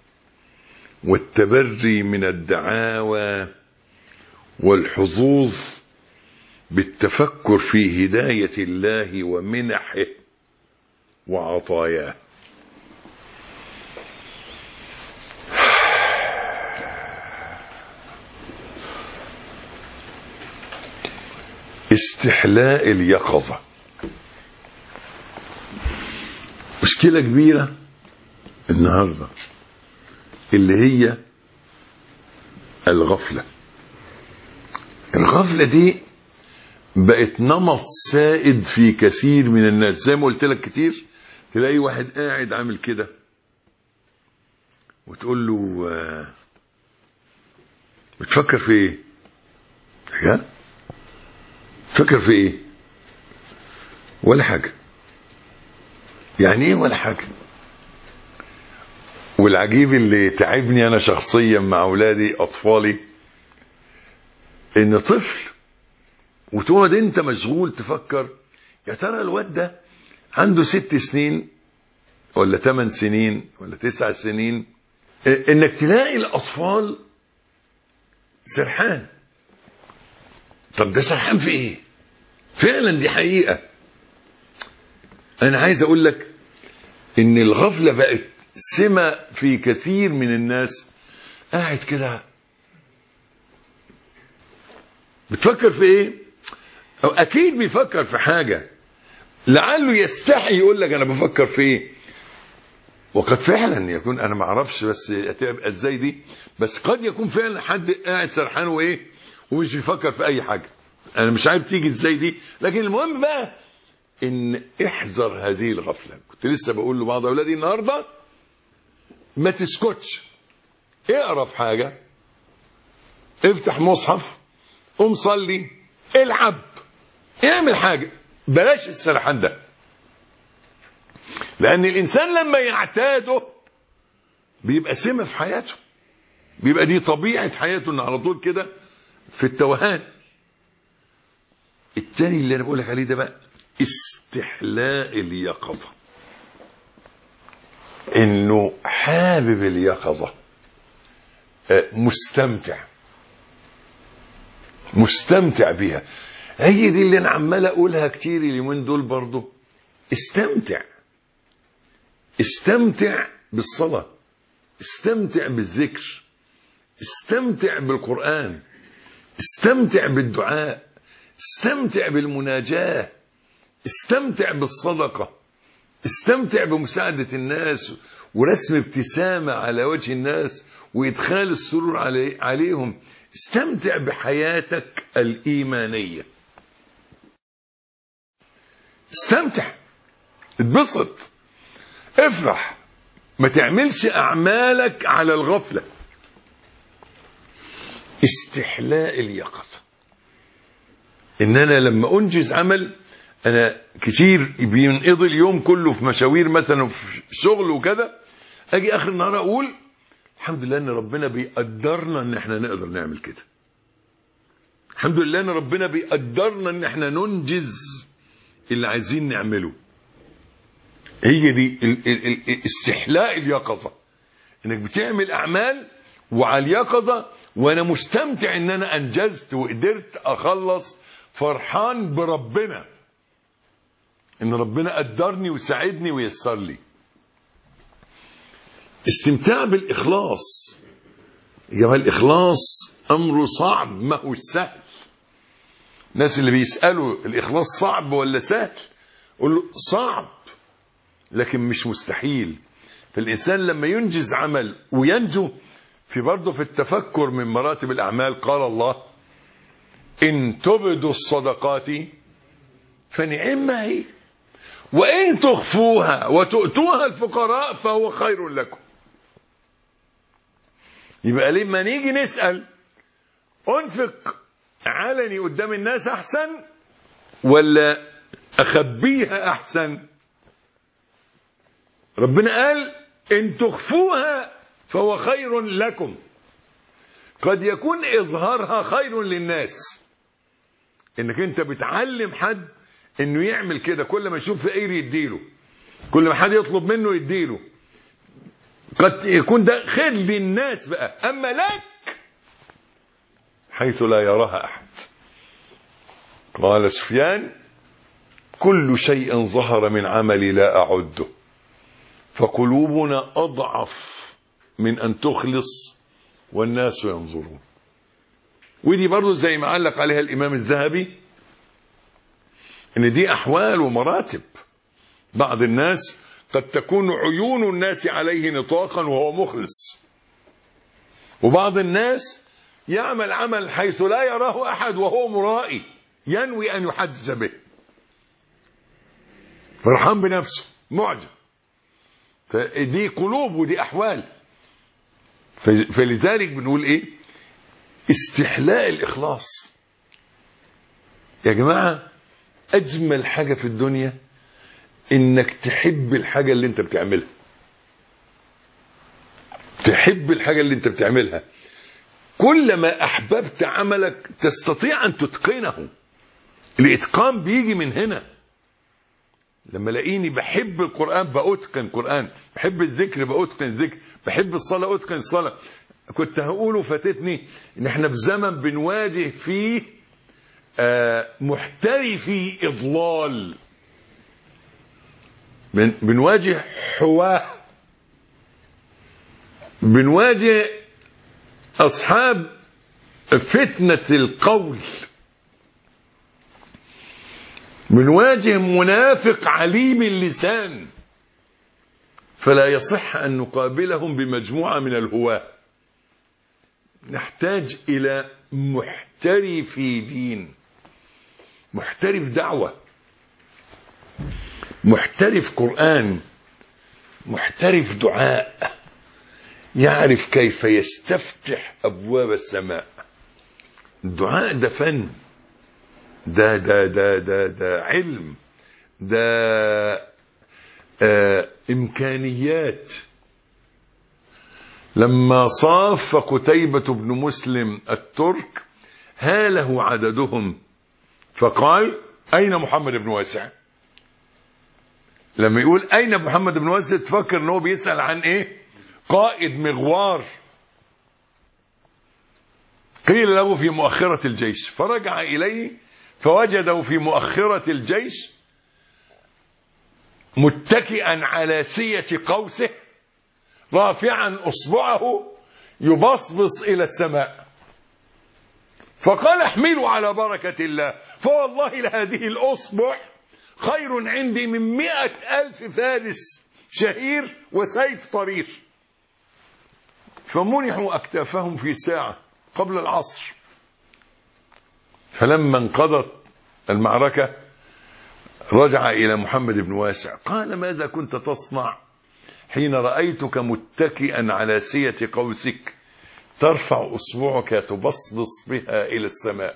والتبري من الدعاوى والحظوظ بالتفكر في هداية الله ومنحه وعطاياه. استحلاء اليقظة مشكلة كبيرة النهاردة، اللي هي الغفلة. الغفلة دي بقت نمط سائد في كثير من الناس. زي ما قلت لك كتير تلاقي واحد قاعد عامل كده وتقول له بتفكر في ايه؟ تفكر في ايه؟ ولا حاجة. يعني ايه ولا حاجة؟ والعجيب اللي تعبني انا شخصيا مع اولادي اطفالي، ان طفل وتقعد انت مشغول تفكر يا ترى الواد ده عنده 6 سنين ولا 8 سنين ولا 9 سنين، انك تلاقي الاطفال سرحان. طب ده سرحان في ايه؟ فعلا دي حقيقة. انا عايز اقول لك ان الغفلة بقت سمة في كثير من الناس. قاعد كده بتفكر في ايه؟ أو اكيد بيفكر في حاجة، لعله يستحي يقول لك انا بفكر في ايه. وقد فعلا يكون، انا ما اعرفش بس هتبقى ازاي دي، بس قد يكون فعلا حد قاعد سرحان وايه ومش بيفكر في اي حاجه. انا مش عارف تيجي ازاي دي، لكن المهم بقى ان احذر هذه الغفله. كنت لسه بقول لبعض اولادي النهارده ما تسكتش، اقرا في حاجه، افتح مصحف، قوم صلي، العب، اعمل حاجه، بلاش السرحان ده. لان الانسان لما يعتاده بيبقى سمه في حياته، بيبقى دي طبيعه حياته، انه على طول كده في التوهان. التاني اللي انا بقول لك عليه ده بقى استحلاء اليقظه، انه حابب اليقظه، مستمتع بيها. هي دي اللي انا عمال اقولها كتير اليومين دول برضو. استمتع بالصلاه، استمتع بالذكر، استمتع بالقرآن، استمتع بالدعاء، استمتع بالمناجاة، استمتع بالصدقة، استمتع بمساعدة الناس ورسم ابتسامة على وجه الناس وإدخال السرور عليهم. استمتع بحياتك الإيمانية، استمتع، اتبسط، افرح، ما تعملش أعمالك على الغفلة. استحلاء اليقظة، إن أنا لما أنجز عمل، أنا كتير بينقضي اليوم كله في مشاوير مثلا في شغل وكذا، أجي آخر النهار أقول الحمد لله إن ربنا بيقدرنا إن إحنا نقدر نعمل كده، الحمد لله إن ربنا بيقدرنا إن إحنا ننجز اللي عايزين نعمله. هي دي استحلاء اليقظة، إنك بتعمل أعمال وعلى اليقظة، وأنا مستمتع إن أنا أنجزت وقدرت أخلص، فرحان بربنا إن ربنا قدرني وساعدني ويسر لي. استمتاع بالإخلاص. يا جماعة الإخلاص أمره صعب، ما هو سهل. الناس اللي بيسألوا الإخلاص صعب ولا سهل، قول له صعب لكن مش مستحيل. فالإنسان لما ينجز عمل وينجو في برضه في التفكر من مراتب الأعمال، قال الله إن تبدوا الصدقات فنعما هي وإن تخفوها وتؤتوها الفقراء فهو خير لكم. يبقى لما نيجي نسأل أنفق علني قدام الناس أحسن ولا أخبيها أحسن؟ ربنا قال إن تخفوها فهو خير لكم. قد يكون إظهارها خير للناس، إنك أنت بتعلم حد إنه يعمل كده، كل ما يشوف فقير يديله، كل ما حد يطلب منه يديله، قد يكون ده خير للناس بقى. أما لك حيث لا يراها أحد. قال سفيان كل شيء ظهر من عملي لا أعده، فقلوبنا أضعف من أن تخلص والناس ينظرون. ودي برضو زي ما علق عليها الإمام الذهبي، إن دي أحوال ومراتب. بعض الناس قد تكون عيون الناس عليه نطاقا وهو مخلص، وبعض الناس يعمل عمل حيث لا يراه أحد وهو مرائي، ينوي أن يحدث به، فرحان بنفسه، معجب. فدي قلوب ودي أحوال. فلذلك بنقول إيه؟ استحلاء الإخلاص. يا جماعة أجمل حاجة في الدنيا إنك تحب الحاجة اللي أنت بتعملها، تحب الحاجة اللي أنت بتعملها. كلما أحببت عملك تستطيع أن تتقنه. الإتقان بيجي من هنا. لما لاقيني بحب القرآن بأتقن قرآن، بحب الذكر بأتقن ذكر، بحب الصلاة أتقن الصلاة. كنت هقوله فاتتني إن احنا في زمن بنواجه فيه محترفي إضلال، بنواجه حواه، بنواجه أصحاب فتنة القول، بنواجه منافق عليم اللسان، فلا يصح أن نقابلهم بمجموعة من الهواة. نحتاج إلى محترف دين، محترف دعوة، محترف قرآن، محترف دعاء، يعرف كيف يستفتح أبواب السماء. الدعاء ده فن، ده علم، ده إمكانيات. لما صاف قتيبة بن مسلم الترك هاله عددهم فقال أين محمد بن واسع؟ لما يقول أين محمد بن واسع تفكر أنه بيسأل عن إيه؟ قائد مغوار قيل له في مؤخرة الجيش، فرجع إليه فوجده في مؤخرة الجيش متكئا على سية قوسه رافعا أصبعه يبصبص إلى السماء، فقال احملوا على بركة الله، فوالله لهذه الأصبع خير عندي من 100,000 فارس شهير وسيف طرير. فمنحوا أكتافهم في ساعة قبل العصر. فلما انقضت المعركة رجع إلى محمد بن واسع قال ماذا كنت تصنع حين رأيتك متكئا على سية قوسك ترفع أصبعك تبصبص بها إلى السماء؟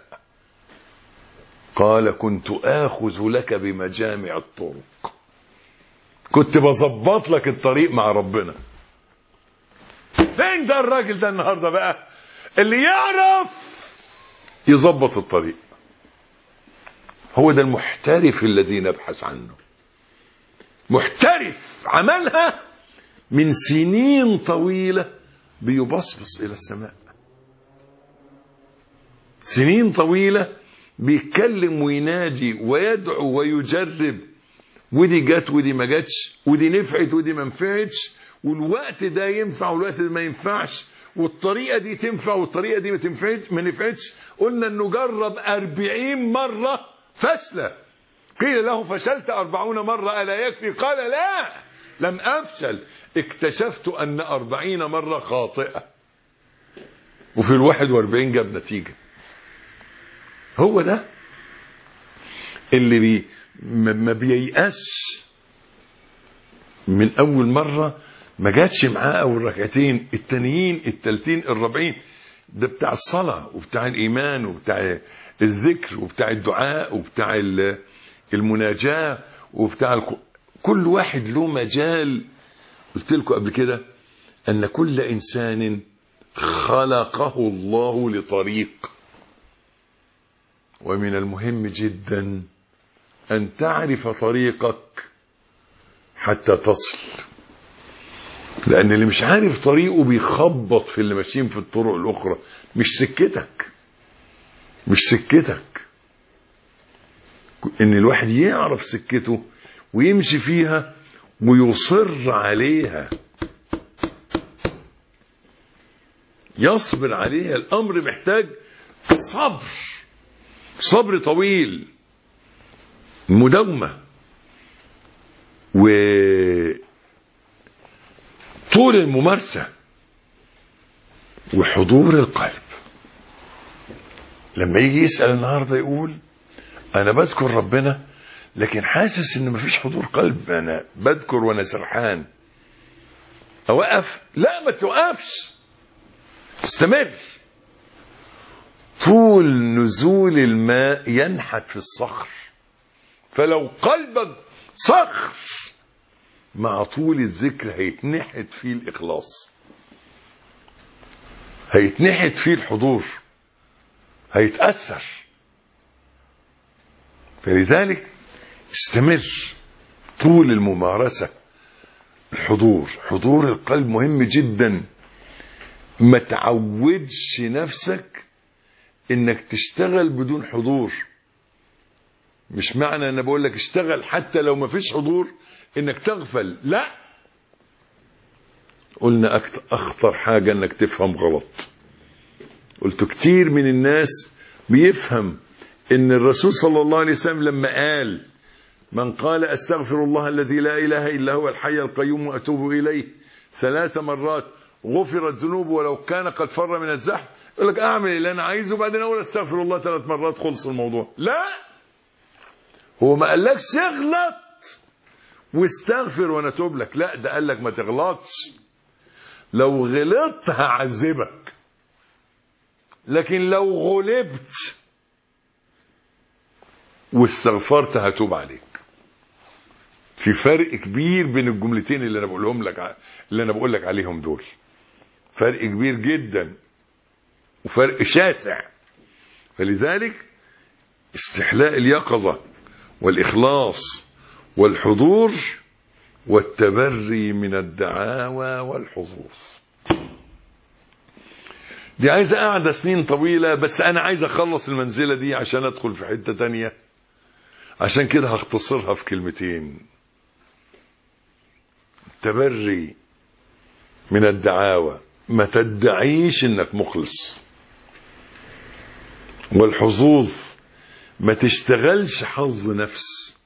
قال كنت آخذ لك بمجامع الطرق، كنت بظبط لك الطريق مع ربنا. فين ده الراجل ده النهاردة بقى اللي يعرف يظبط الطريق؟ هو ده المحترف الذي نبحث عنه، محترف عملها من سنين طويلة بيبصبص إلى السماء، سنين طويلة بيتكلم ويناجي ويدعو ويجرب، ودي جت ودي ما جتش، ودي نفعت ودي ما نفعتش، والوقت ده ينفع والوقت ده ما ينفعش، والطريقة دي تنفع والطريقة دي ما نفعتش. قلنا انه جرب 40 مرة فشلة. قيل له فشلت 40 مرة ألا يكفي؟ قال لا، لم أفشل، اكتشفت أن 40 مرة خاطئة، وفي 41 جاب نتيجة. هو ده اللي ما بييأس من أول مرة ما جاتش معاه أول ركعتين، التانيين التالتين الرابعين. ده بتاع الصلاة وبتاع الإيمان وبتاع الذكر وبتاع الدعاء وبتاع المناجاة وبتاع كل واحد له مجال. قلت لكم قبل كده أن كل إنسان خلقه الله لطريق، ومن المهم جدا أن تعرف طريقك حتى تصل، لأن اللي مش عارف طريقه بيخبط في اللي ماشيين في الطرق الأخرى. مش سكتك، مش سكتك. إن الواحد يعرف سكته ويمشي فيها ويصر عليها، يصبر عليها. الأمر محتاج صبر، صبر طويل، مداومة، وطول الممارسة، وحضور القلب. لما يجي يسأل النهاردة يقول أنا بذكر ربنا لكن حاسس إن مفيش حضور قلب، أنا بذكر وأنا سرحان، أوقف؟ لا، ما توقفش، استمر. طول نزول الماء ينحت في الصخر، فلو قلبك صخر مع طول الذكر هيتنحت فيه الإخلاص، هيتنحت فيه الحضور، هيتأثر. فلذلك استمر طول الممارسة. الحضور، حضور القلب مهم جدا. ما تعودش نفسك انك تشتغل بدون حضور. مش معنى انا بقول لك اشتغل حتى لو ما فيش حضور انك تغفل، لا. قلنا اخطر حاجة انك تفهم غلط. قلت كتير من الناس بيفهم ان الرسول صلى الله عليه وسلم لما قال من قال استغفر الله الذي لا اله الا هو الحي القيوم واتوب اليه 3 مرات غفرت ذنوبه ولو كان قد فر من الزحف، يقول لك اعمل اللي انا عايزه وبعدين اقول استغفر الله 3 مرات خلص الموضوع. لا، هو ما قالكش اغلط واستغفر وانا اتوب لك، لا، ده قال لك ما تغلطش، لو غلطت هعذبك، لكن لو غلبت واستغفرت هتوب عليك. في فرق كبير بين الجملتين اللي انا بقول لك عليهم دول، فرق كبير جدا وفرق شاسع. فلذلك استحلاء اليقظة والإخلاص والحضور والتبري من الدعاوى والحظوظ. دي عايزة قاعدة سنين طويلة، بس أنا عايز أخلص المنزلة دي عشان أدخل في حتة تانية، عشان كده هختصرها في كلمتين: تبري من الدعاوى، ما تدعيش إنك مخلص. والحظوظ، ما تشتغلش حظ نفس،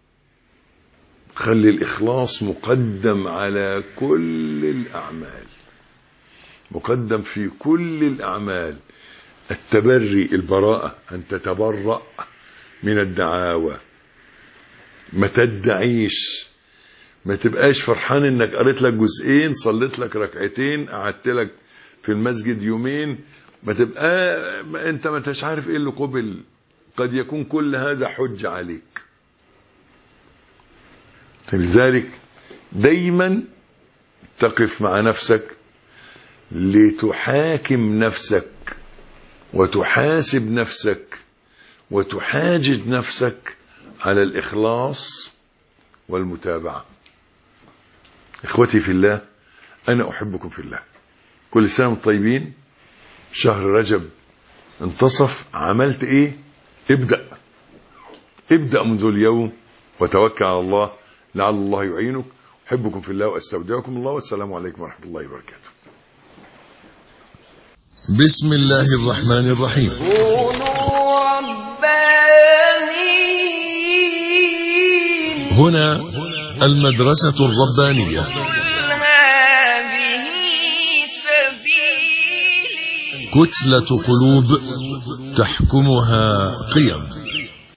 خلي الإخلاص مقدم على كل الأعمال، مقدم في كل الأعمال. التبري، البراءة، أن تتبرأ من الدعاوى، ما تدعيش، ما تبقاش فرحان انك قريت لك جزئين، صليت لك ركعتين، قعدت لك في المسجد يومين، ما تبقى انت ما انتش عارف ايه اللي قبل، قد يكون كل هذا حجة عليك. لذلك دايما تقف مع نفسك لتحاكم نفسك وتحاسب نفسك وتحاجج نفسك على الإخلاص والمتابعة. إخوتي في الله، أنا أحبكم في الله. كل سنة وانتم طيبين. شهر رجب انتصف، عملت إيه؟ ابدأ منذ اليوم وتوكل على الله لعل الله يعينك. أحبكم في الله وأستودعكم الله، والسلام عليكم ورحمة الله وبركاته. بسم الله الرحمن الرحيم. هنا المدرسة الربانية. كتلة قلوب تحكمها قيم.